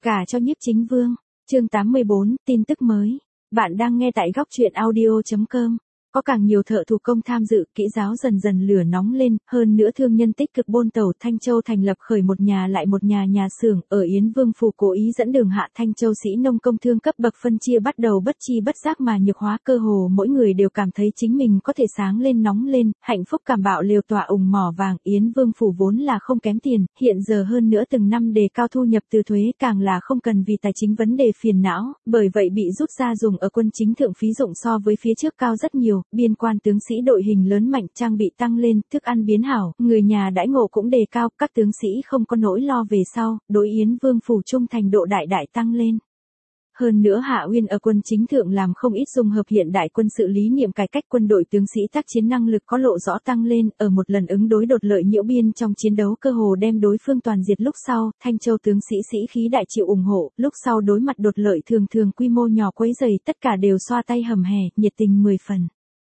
Gả cho Nhiếp Chính Vương. Chương 84, tin tức mới. Bạn đang nghe tại góc truyện audio.com. Có càng nhiều thợ thủ công tham dự, kỹ giáo dần dần lửa nóng lên, hơn nữa thương nhân tích cực buôn tàu Thanh Châu thành lập khởi một nhà lại một nhà xưởng, ở Yến Vương phủ cố ý dẫn đường hạ Thanh Châu sĩ nông công thương cấp bậc phân chia bắt đầu bất chi bất giác mà nhược hóa, cơ hồ mỗi người đều cảm thấy chính mình có thể sáng lên nóng lên, hạnh phúc cảm bạo liều tỏa ủng mỏ vàng. Yến Vương phủ vốn là không kém tiền, hiện giờ hơn nữa từng năm đề cao thu nhập từ thuế, càng là không cần vì tài chính vấn đề phiền não, bởi vậy bị rút ra dùng ở quân chính thượng phí dụng so với phía trước cao rất nhiều. Biên quan tướng sĩ đội hình lớn mạnh, trang bị tăng lên, thức ăn biến hảo, người nhà đãi ngộ cũng đề cao, các tướng sĩ không có nỗi lo về sau, đối Yến Vương phủ trung thành độ đại tăng lên. Hơn nữa Hạ Uyên ở quân chính thượng làm không ít dung hợp hiện đại quân sự lý niệm cải cách quân đội, tướng sĩ tác chiến năng lực có lộ rõ tăng lên, ở một lần ứng đối đột lợi nhiễu biên trong chiến đấu cơ hồ đem đối phương toàn diệt lúc sau, Thanh Châu tướng sĩ sĩ khí đại chịu ủng hộ, lúc sau đối mặt đột lợi thường quy mô nhỏ quấy rầy, tất cả đều xoa tay hầm hè, nhiệt tình 10 phần.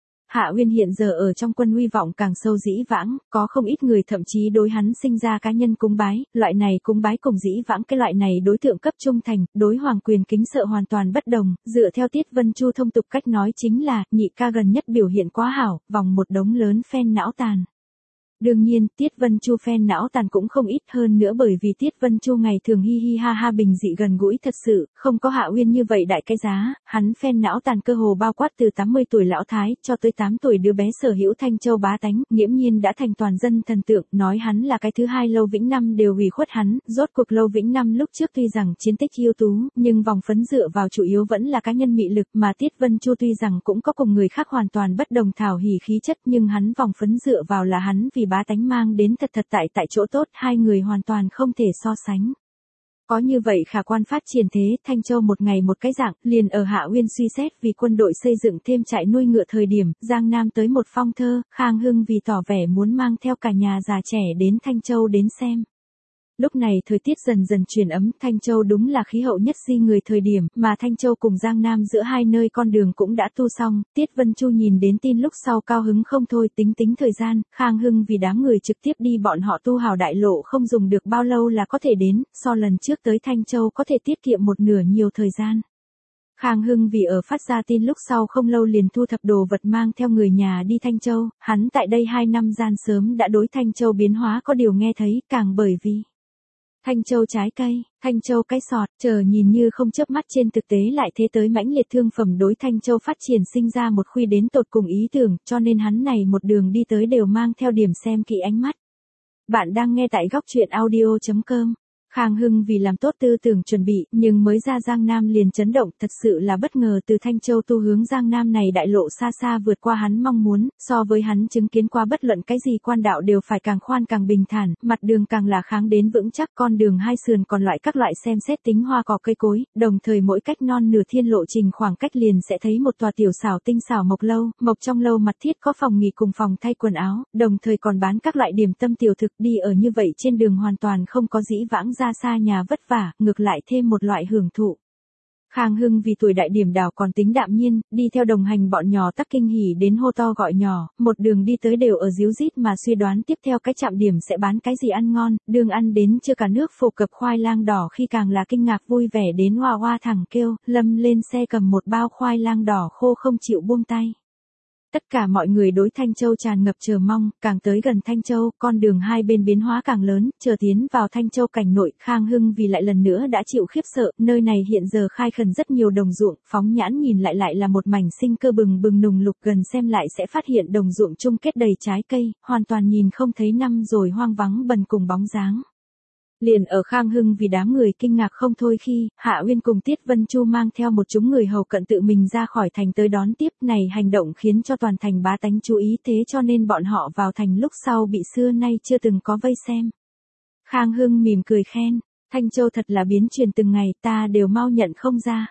Hạ Uyên hiện giờ ở trong quân uy vọng càng sâu dĩ vãng, có không ít người thậm chí đối hắn sinh ra cá nhân cúng bái, loại này cúng bái cùng dĩ vãng cái loại này đối tượng cấp trung thành, đối hoàng quyền kính sợ hoàn toàn bất đồng, dựa theo Tiết Vân Chu thông tục cách nói chính là, nhị ca gần nhất biểu hiện quá hảo, vòng một đống lớn fan não tàn. Đương nhiên, Tiết Vân Chu fan não tàn cũng không ít, hơn nữa bởi vì Tiết Vân Chu ngày thường hi hi ha ha bình dị gần gũi thật sự, không có Hạ Uyên như vậy đại cái giá, hắn fan não tàn cơ hồ bao quát từ 80 tuổi lão thái cho tới 8 tuổi đứa bé sở hữu Thanh Châu bá tánh, nghiễm nhiên đã thành toàn dân thần tượng, nói hắn là cái thứ hai Lâu Vĩnh Năm đều ủy khuất hắn, rốt cuộc Lâu Vĩnh Năm lúc trước tuy rằng chiến tích ưu tú, nhưng vòng phấn dựa vào chủ yếu vẫn là cá nhân mị lực, mà Tiết Vân Chu tuy rằng cũng có cùng người khác hoàn toàn bất đồng thảo hỉ khí chất, nhưng hắn vòng phấn dựa vào là hắn vì bá tánh mang đến thật tại chỗ tốt, hai người hoàn toàn không thể so sánh. Có như vậy khả quan phát triển thế, Thanh Châu một ngày một cái dạng, liền ở Hạ Uyên suy xét vì quân đội xây dựng thêm trại nuôi ngựa thời điểm, Giang Nam tới một phong thơ, Khang Hưng vì tỏ vẻ muốn mang theo cả nhà già trẻ đến Thanh Châu đến xem. Lúc này thời tiết dần dần chuyển ấm, Thanh Châu đúng là khí hậu nhất di người thời điểm, mà Thanh Châu cùng Giang Nam giữa hai nơi con đường cũng đã tu xong, Tiết Vân Chu nhìn đến tin lúc sau cao hứng không thôi, tính thời gian, Khang Hưng vì đám người trực tiếp đi bọn họ tu hào đại lộ không dùng được bao lâu là có thể đến, so lần trước tới Thanh Châu có thể tiết kiệm một nửa nhiều thời gian. Khang Hưng vì ở phát ra tin lúc sau không lâu liền thu thập đồ vật mang theo người nhà đi Thanh Châu, hắn tại đây 2 năm gian sớm đã đối Thanh Châu biến hóa có điều nghe thấy, càng bởi vì Thanh Châu trái cây, Thanh Châu cái sọt, chờ nhìn như không chớp mắt trên thực tế lại thế tới mãnh liệt thương phẩm đối Thanh Châu phát triển sinh ra một khuy đến tột cùng ý tưởng, cho nên hắn này một đường đi tới đều mang theo điểm xem kỹ ánh mắt. Bạn đang nghe tại góc truyện audio.com. Khang Hưng vì làm tốt tư tưởng chuẩn bị, nhưng mới ra Giang Nam liền chấn động, thật sự là bất ngờ, từ Thanh Châu tu hướng Giang Nam này đại lộ xa vượt qua hắn mong muốn, so với hắn chứng kiến qua bất luận cái gì quan đạo đều phải càng khoan càng bình thản, mặt đường càng là kháng đến vững chắc, con đường hai sườn còn loại các loại xem xét tính hoa cỏ cây cối, đồng thời mỗi cách non nửa thiên lộ trình khoảng cách liền sẽ thấy một tòa tiểu xảo tinh xảo mộc lâu, mộc trong lâu mặt thiết có phòng nghỉ cùng phòng thay quần áo, đồng thời còn bán các loại điểm tâm tiểu thực, đi ở như vậy trên đường hoàn toàn không có dĩ vãng ra xa nhà vất vả, ngược lại thêm một loại hưởng thụ. Khang Hưng vì tuổi đại điểm đảo còn tính đạm nhiên, đi theo đồng hành bọn nhỏ tắc kinh hỉ đến hô to gọi nhỏ, một đường đi tới đều ở díu dít mà suy đoán tiếp theo cái trạm điểm sẽ bán cái gì ăn ngon, đường ăn đến chưa cả nước phổ cập khoai lang đỏ khi càng là kinh ngạc vui vẻ đến hoa hoa thẳng kêu, Lâm lên xe cầm một bao khoai lang đỏ khô không chịu buông tay. Tất cả mọi người đối Thanh Châu tràn ngập chờ mong, càng tới gần Thanh Châu, con đường hai bên biến hóa càng lớn, chờ tiến vào Thanh Châu cảnh nội, Khang Hưng vì lại lần nữa đã chịu khiếp sợ, nơi này hiện giờ khai khẩn rất nhiều đồng ruộng, phóng nhãn nhìn lại là một mảnh sinh cơ bừng nùng lục, gần xem lại sẽ phát hiện đồng ruộng chung kết đầy trái cây, hoàn toàn nhìn không thấy năm rồi hoang vắng bần cùng bóng dáng. Liền ở Khang Hưng vì đám người kinh ngạc không thôi khi, Hạ Uyên cùng Tiết Vân Chu mang theo một chúng người hầu cận tự mình ra khỏi thành tới đón tiếp, này hành động khiến cho toàn thành bá tánh chú ý, thế cho nên bọn họ vào thành lúc sau bị xưa nay chưa từng có vây xem. Khang Hưng mỉm cười khen, Thanh Châu thật là biến chuyển từng ngày, ta đều mau nhận không ra.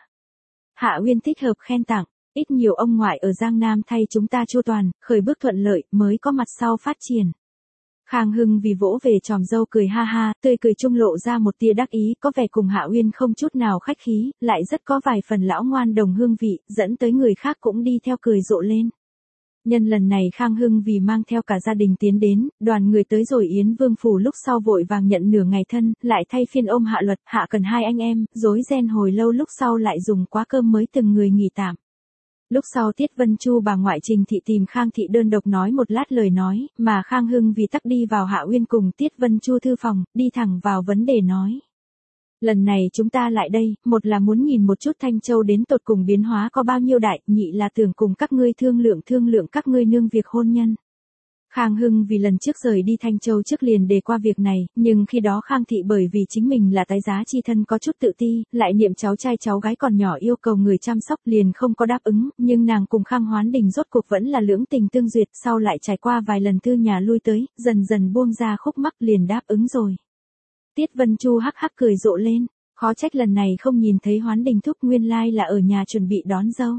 Hạ Uyên thích hợp khen tặng, ít nhiều ông ngoại ở Giang Nam thay chúng ta chu toàn, khởi bước thuận lợi, mới có mặt sau phát triển. Khang Hưng vì vỗ về tròm dâu cười ha ha, tươi cười trung lộ ra một tia đắc ý, có vẻ cùng Hạ Uyên không chút nào khách khí, lại rất có vài phần lão ngoan đồng hương vị, dẫn tới người khác cũng đi theo cười rộ lên. Nhân lần này Khang Hưng vì mang theo cả gia đình tiến đến, đoàn người tới rồi Yến Vương phủ lúc sau vội vàng nhận nửa ngày thân, lại thay phiên ôm Hạ Luật, Hạ Cần hai anh em, rối ren hồi lâu lúc sau lại dùng quá cơm mới từng người nghỉ tạm. Lúc sau Tiết Vân Chu bà ngoại Trình thị tìm Khang thị đơn độc nói một lát lời nói, mà Khang Hưng vì tắc đi vào Hạ Uyên cùng Tiết Vân Chu thư phòng, đi thẳng vào vấn đề nói. Lần này chúng ta lại đây, một là muốn nhìn một chút Thanh Châu đến tột cùng biến hóa có bao nhiêu đại, nhị là tưởng cùng các ngươi thương lượng các ngươi nương việc hôn nhân. Khang Hưng vì lần trước rời đi Thanh Châu trước liền đề qua việc này, nhưng khi đó Khang thị bởi vì chính mình là tái giá chi thân có chút tự ti, lại niệm cháu trai cháu gái còn nhỏ yêu cầu người chăm sóc liền không có đáp ứng, nhưng nàng cùng Khang Hoán Đình rốt cuộc vẫn là lưỡng tình tương duyệt, sau lại trải qua vài lần thư nhà lui tới, dần dần buông ra khúc mắc liền đáp ứng rồi. Tiết Vân Chu hắc hắc cười rộ lên, khó trách lần này không nhìn thấy Hoán Đình thúc, nguyên lai là ở nhà chuẩn bị đón dâu.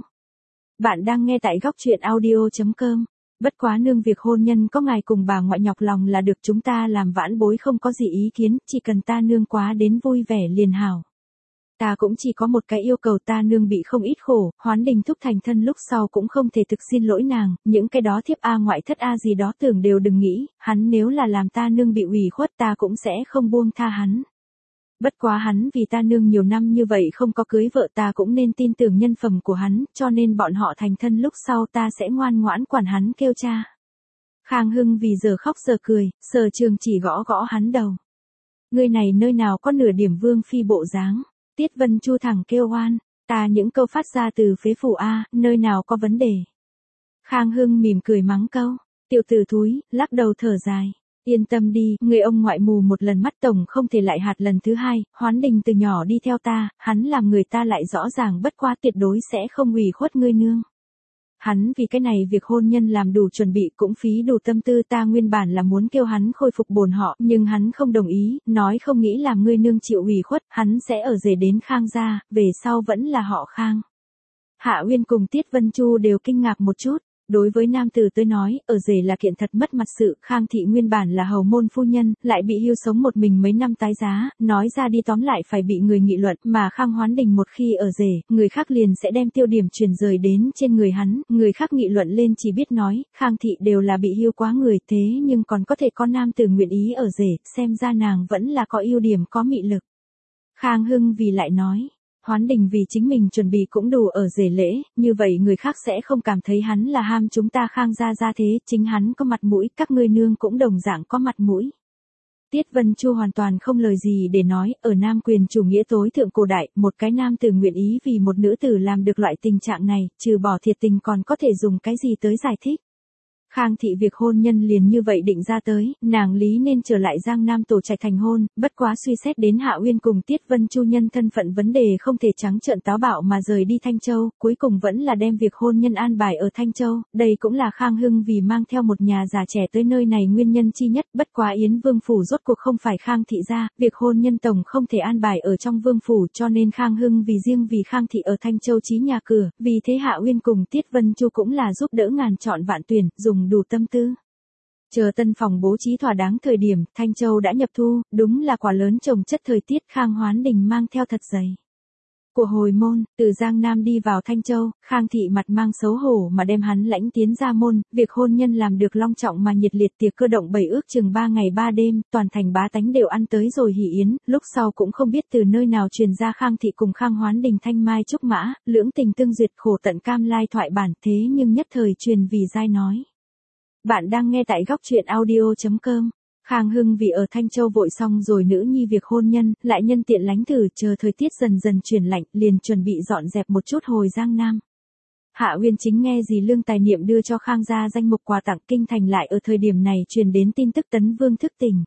Bạn đang nghe tại góc truyện audio.com. Bất quá nương việc hôn nhân có ngài cùng bà ngoại nhọc lòng là được, chúng ta làm vãn bối không có gì ý kiến, chỉ cần ta nương quá đến vui vẻ liền hảo. Ta cũng chỉ có một cái yêu cầu, ta nương bị không ít khổ, Hoán Đình thúc thành thân lúc sau cũng không thể thực xin lỗi nàng, những cái đó thiếp A ngoại thất A gì đó tưởng đều đừng nghĩ, hắn nếu là làm ta nương bị ủy khuất ta cũng sẽ không buông tha hắn. Bất quá hắn vì ta nương nhiều năm như vậy không có cưới vợ, ta cũng nên tin tưởng nhân phẩm của hắn, cho nên bọn họ thành thân lúc sau ta sẽ ngoan ngoãn quản hắn kêu cha. Khang Hưng vì giờ khóc giờ cười, Sở Trường chỉ gõ gõ hắn đầu. Người này nơi nào có nửa điểm vương phi bộ dáng. Tiết Vân Chu thẳng kêu oan, ta những câu phát ra từ phế phủ A, nơi nào có vấn đề. Khang Hưng mỉm cười mắng câu, tiểu tử thúi, lắc đầu thở dài. Yên tâm đi, người ông ngoại mù một lần mắt tổng không thể lại hạt lần thứ hai, Hoán Đình từ nhỏ đi theo ta, hắn làm người ta lại rõ ràng bất quá tuyệt đối sẽ không ủy khuất ngươi nương. Hắn vì cái này việc hôn nhân làm đủ chuẩn bị cũng phí đủ tâm tư, ta nguyên bản là muốn kêu hắn khôi phục bổn họ, nhưng hắn không đồng ý, nói không nghĩ làm ngươi nương chịu ủy khuất, hắn sẽ ở rể đến Khang gia, về sau vẫn là họ Khang. Hạ Uyên cùng Tiết Vân Chu đều kinh ngạc một chút. Đối với nam tử tới nói, ở rể là kiện thật mất mặt sự, Khang thị nguyên bản là hầu môn phu nhân, lại bị hưu sống một mình mấy năm tái giá, nói ra đi tóm lại phải bị người nghị luận, mà Khang Hoán Đình một khi ở rể, người khác liền sẽ đem tiêu điểm chuyển rời đến trên người hắn, người khác nghị luận lên chỉ biết nói, Khang thị đều là bị hưu quá người, thế nhưng còn có thể có nam tử nguyện ý ở rể, xem ra nàng vẫn là có ưu điểm có mị lực. Khang Hưng vì lại nói. Hoán Đình vì chính mình chuẩn bị cũng đủ ở rể lễ, như vậy người khác sẽ không cảm thấy hắn là ham chúng ta Khang gia ra thế, chính hắn có mặt mũi, các ngươi nương cũng đồng dạng có mặt mũi. Tiết Vân Chu hoàn toàn không lời gì để nói, ở nam quyền chủ nghĩa tối thượng cổ đại, một cái nam tử nguyện ý vì một nữ tử làm được loại tình trạng này, trừ bỏ thiệt tình còn có thể dùng cái gì tới giải thích. Khang thị việc hôn nhân liền như vậy định ra tới, nàng lý nên trở lại Giang Nam tổ trạch thành hôn, bất quá suy xét đến Hạ Uyên cùng Tiết Vân Chu nhân thân phận vấn đề không thể trắng trợn táo bạo mà rời đi Thanh Châu, cuối cùng vẫn là đem việc hôn nhân an bài ở Thanh Châu, đây cũng là Khang Hưng vì mang theo một nhà già trẻ tới nơi này nguyên nhân chi nhất, bất quá Yến Vương phủ rốt cuộc không phải Khang thị gia, việc hôn nhân tổng không thể an bài ở trong Vương phủ, cho nên Khang Hưng vì riêng vì Khang thị ở Thanh Châu chí nhà cửa, vì thế Hạ Uyên cùng Tiết Vân Chu cũng là giúp đỡ ngàn chọn vạn tuyển, dùng đủ tâm tư. Chờ tân phòng bố trí thỏa đáng thời điểm, Thanh Châu đã nhập thu, đúng là quả lớn trồng chất thời tiết. Khang Hoán Đình mang theo thật dày của hồi môn, từ Giang Nam đi vào Thanh Châu, Khang thị mặt mang xấu hổ mà đem hắn lãnh tiến ra môn, việc hôn nhân làm được long trọng mà nhiệt liệt, tiệc cơ động bày ước chừng 3 ngày 3 đêm, toàn thành bá tánh đều ăn tới rồi hỉ yến, lúc sau cũng không biết từ nơi nào truyền ra Khang thị cùng Khang Hoán Đình thanh mai trúc mã, lưỡng tình tương duyệt khổ tận cam lai thoại bản, thế nhưng nhất thời truyền vì giai nói. Bạn đang nghe tại góc truyện audio.com. Khang Hưng vì ở Thanh Châu vội xong rồi nữ nhi việc hôn nhân, lại nhân tiện lánh thử chờ thời tiết dần dần chuyển lạnh, liền chuẩn bị dọn dẹp một chút hồi Giang Nam. Hạ Uyên chính nghe dì Lương Tài Niệm đưa cho Khang gia danh mục quà tặng, kinh thành lại ở thời điểm này truyền đến tin tức Tấn Vương thức tỉnh.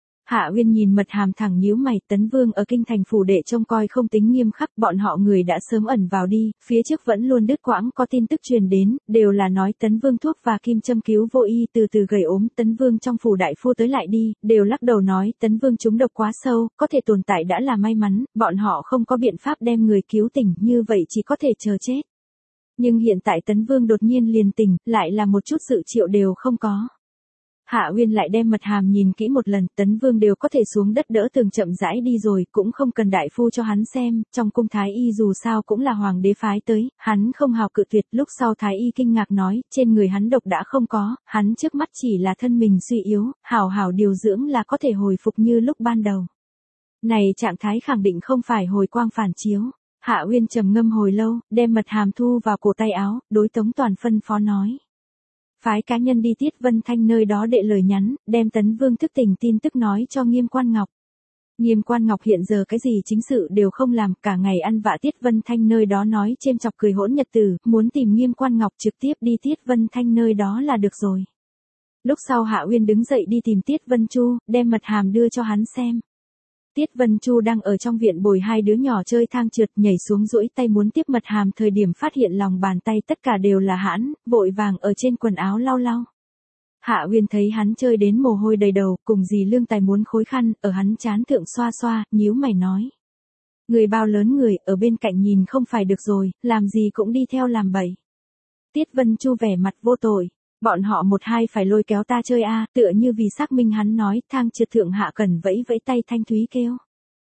Hạ Uyên nhìn mật hàm thẳng nhíu mày, Tấn Vương ở kinh thành phủ đệ trông coi không tính nghiêm khắc, bọn họ người đã sớm ẩn vào đi, phía trước vẫn luôn đứt quãng có tin tức truyền đến, đều là nói Tấn Vương thuốc và kim châm cứu vô y từ từ gầy ốm, Tấn Vương trong phủ đại phu tới lại đi, đều lắc đầu nói Tấn Vương trúng độc quá sâu, có thể tồn tại đã là may mắn, bọn họ không có biện pháp đem người cứu tỉnh, như vậy chỉ có thể chờ chết. Nhưng hiện tại Tấn Vương đột nhiên liền tỉnh, lại là một chút sự triệu đều không có. Hạ Uyên lại đem Mật Hàm nhìn kỹ một lần, Tấn Vương đều có thể xuống đất đỡ tường chậm rãi đi rồi, cũng không cần đại phu cho hắn xem, trong cung thái y dù sao cũng là hoàng đế phái tới, hắn không hào cự tuyệt. Lúc sau thái y kinh ngạc nói, trên người hắn độc đã không có, hắn trước mắt chỉ là thân mình suy yếu, hảo hảo điều dưỡng là có thể hồi phục như lúc ban đầu. Này trạng thái khẳng định không phải hồi quang phản chiếu. Hạ Uyên trầm ngâm hồi lâu, đem Mật Hàm thu vào cổ tay áo, đối Tống Toàn phân phó nói. Phái cá nhân đi Tiết Vân Thanh nơi đó đệ lời nhắn, đem Tấn Vương thức tỉnh tin tức nói cho Nghiêm Quan Ngọc. Nghiêm Quan Ngọc hiện giờ cái gì chính sự đều không làm, cả ngày ăn vạ Tiết Vân Thanh nơi đó nói chêm chọc cười hỗn nhật tử, muốn tìm Nghiêm Quan Ngọc trực tiếp đi Tiết Vân Thanh nơi đó là được rồi. Lúc sau Hạ Uyên đứng dậy đi tìm Tiết Vân Chu, đem Mật Hàm đưa cho hắn xem. Tiết Vân Chu đang ở trong viện bồi hai đứa nhỏ chơi thang trượt, nhảy xuống duỗi tay muốn tiếp Mật Hàm, thời điểm phát hiện lòng bàn tay tất cả đều là hãn, vội vàng ở trên quần áo lau lau. Hạ Uyên thấy hắn chơi đến mồ hôi đầy đầu, cùng dì Lương Tài muốn khối khăn, ở hắn trán thượng xoa xoa, nhíu mày nói. Người bao lớn người, ở bên cạnh nhìn không phải được rồi, làm gì cũng đi theo làm bậy. Tiết Vân Chu vẻ mặt vô tội. Bọn họ một hai phải lôi kéo ta chơi a, tựa như vì xác minh hắn nói, thang trượt thượng Hạ Cần vẫy vẫy tay thanh thúy kêu.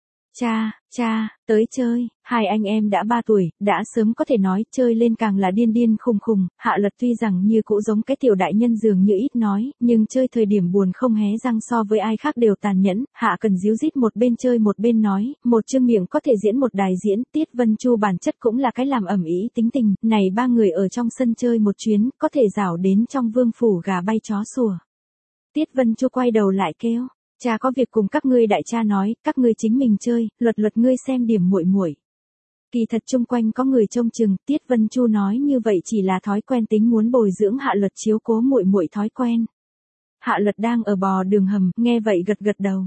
Cha, tới chơi, hai anh em đã 3 tuổi, đã sớm có thể nói, chơi lên càng là điên điên khùng khùng. Hạ Lật tuy rằng như cũ giống cái tiểu đại nhân dường như ít nói, nhưng chơi thời điểm buồn không hé răng, so với ai khác đều tàn nhẫn. Hạ Cần díu dít một bên chơi một bên nói, một chương miệng có thể diễn một đài diễn. Tiết Vân Chu bản chất cũng là cái làm ẩm ý tính tình, này ba người ở trong sân chơi một chuyến, có thể rảo đến trong vương phủ gà bay chó sủa. Tiết Vân Chu quay đầu lại kêu. Cha có việc cùng các ngươi đại cha nói, các ngươi chính mình chơi, luật ngươi xem điểm muội muội. Kỳ thật chung quanh có người trông chừng, Tiết Vân Chu nói như vậy chỉ là thói quen tính muốn bồi dưỡng Hạ Luật chiếu cố muội muội thói quen. Hạ Luật đang ở bò đường hầm, nghe vậy gật gật đầu.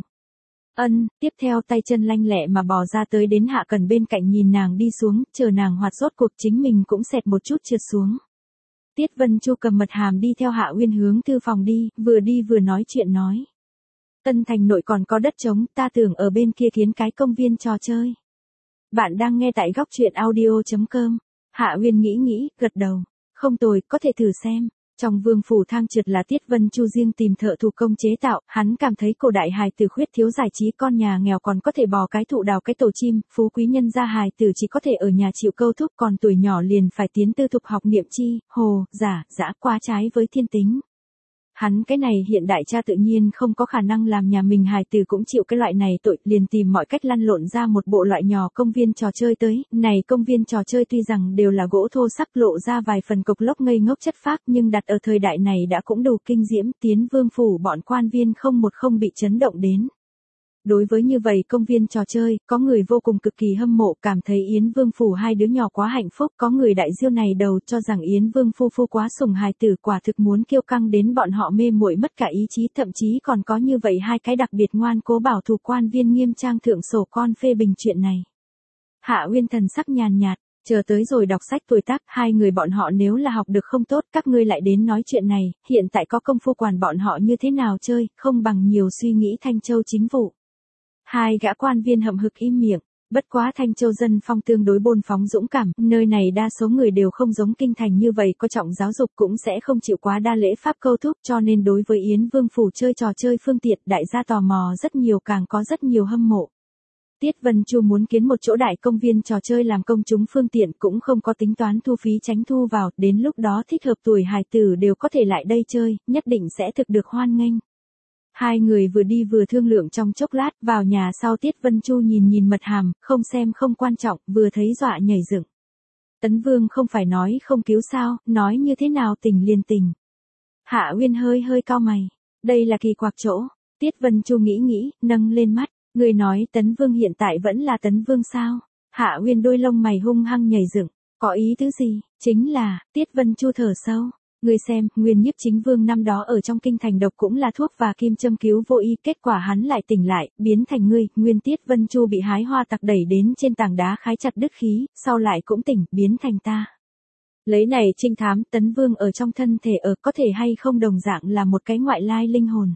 Tiếp theo tay chân lanh lẹ mà bò ra tới đến Hạ Cần bên cạnh nhìn nàng đi xuống, chờ nàng hoạt rốt cuộc chính mình cũng xẹt một chút trượt xuống. Tiết Vân Chu cầm Mật Hàm đi theo Hạ Uyên hướng thư phòng đi vừa nói chuyện nói. Tân Thành nội còn có đất trống, ta tưởng ở bên kia kiến cái công viên trò chơi. Bạn đang nghe tại góc truyện audio.com. Hạ Uyên nghĩ, gật đầu. Không tồi, có thể thử xem. Trong vương phủ thang trượt là Tiết Vân Chu riêng tìm thợ thủ công chế tạo, hắn cảm thấy cổ đại hài tử khuyết thiếu giải trí, con nhà nghèo còn có thể bò cái thụ đào cái tổ chim, phú quý nhân gia hài tử chỉ có thể ở nhà chịu câu thúc, còn tuổi nhỏ liền phải tiến tư thục học niệm chi, hồ, giả, dã quá trái với thiên tính. Hắn cái này hiện đại cha tự nhiên không có khả năng làm nhà mình hài tử cũng chịu cái loại này tội, liền tìm mọi cách lăn lộn ra một bộ loại nhỏ công viên trò chơi tới. Này công viên trò chơi tuy rằng đều là gỗ thô sắc, lộ ra vài phần cục lốc ngây ngốc chất phác, nhưng đặt ở thời đại này đã cũng đủ kinh diễm, tiến vương phủ bọn quan viên không bị chấn động đến. Đối với như vậy công viên trò chơi, có người vô cùng cực kỳ hâm mộ, cảm thấy Yến Vương phủ hai đứa nhỏ quá hạnh phúc, có người đại diêu này đầu cho rằng Yến Vương phu quá sủng hài tử, quả thực muốn kiêu căng đến bọn họ mê muội mất cả ý chí, thậm chí còn có như vậy hai cái đặc biệt ngoan cố bảo thủ quan viên nghiêm trang thượng sổ con phê bình chuyện này. Hạ Uyên thần sắc nhàn nhạt, chờ tới rồi đọc sách tuổi tác, hai người bọn họ nếu là học được không tốt, các ngươi lại đến nói chuyện này, hiện tại có công phu quản bọn họ như thế nào chơi, không bằng nhiều suy nghĩ Thanh Châu chính vụ. Hai gã quan viên hậm hực im miệng, bất quá Thanh Châu dân phong tương đối bôn phóng dũng cảm, nơi này đa số người đều không giống kinh thành như vậy có trọng giáo dục, cũng sẽ không chịu quá đa lễ pháp câu thúc, cho nên đối với Yến Vương phủ chơi trò chơi phương tiện, đại gia tò mò rất nhiều, càng có rất nhiều hâm mộ. Tiết Vân Chu muốn kiến một chỗ đại công viên trò chơi làm công chúng phương tiện, cũng không có tính toán thu phí tránh thu vào, đến lúc đó thích hợp tuổi hài tử đều có thể lại đây chơi, nhất định sẽ thực được hoan nghênh. Hai người vừa đi vừa thương lượng trong chốc lát, vào nhà sau Tiết Vân Chu nhìn Mật Hàm, không xem không quan trọng, vừa thấy dọa nhảy dựng. Tấn Vương không phải nói không cứu sao, nói như thế nào tình liền tình. Hạ Uyên hơi cau mày, đây là kỳ quặc chỗ. Tiết Vân Chu nghĩ, nâng lên mắt, người nói Tấn Vương hiện tại vẫn là Tấn Vương sao? Hạ Uyên đôi lông mày hung hăng nhảy dựng, có ý tứ gì? Chính là, Tiết Vân Chu thở sâu. Ngươi xem, Nguyên Nhiếp Chính Vương năm đó ở trong kinh thành độc cũng là thuốc và kim châm cứu vô y, kết quả hắn lại tỉnh lại, biến thành ngươi. Nguyên Tiết Vân Chu bị hái hoa tặc đẩy đến trên tảng đá khái chặt đứt khí, sau lại cũng tỉnh, biến thành ta. Lấy này trinh thám, Tấn Vương ở trong thân thể có thể hay không đồng dạng là một cái ngoại lai linh hồn.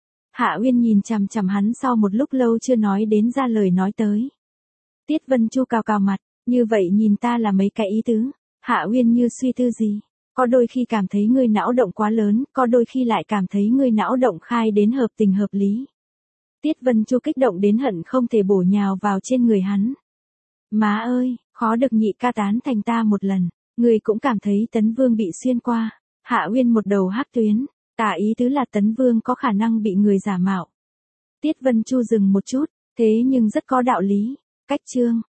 Hạ Uyên nhìn chằm chằm hắn sau một lúc lâu chưa nói đến ra lời nói tới. Tiết Vân Chu cào mặt, như vậy nhìn ta là mấy cái ý tứ. Hạ Uyên như suy tư gì. Có đôi khi cảm thấy ngươi não động quá lớn, có đôi khi lại cảm thấy ngươi não động khai đến hợp tình hợp lý. Tiết Vân Chu kích động đến hận không thể bổ nhào vào trên người hắn. Má ơi, khó được nhị ca tán thành ta một lần, người cũng cảm thấy Tấn Vương bị xuyên qua. Hạ Uyên một đầu hắc tuyến, tả ý tứ là Tấn Vương có khả năng bị người giả mạo. Tiết Vân Chu dừng một chút, thế nhưng rất có đạo lý. Cách chương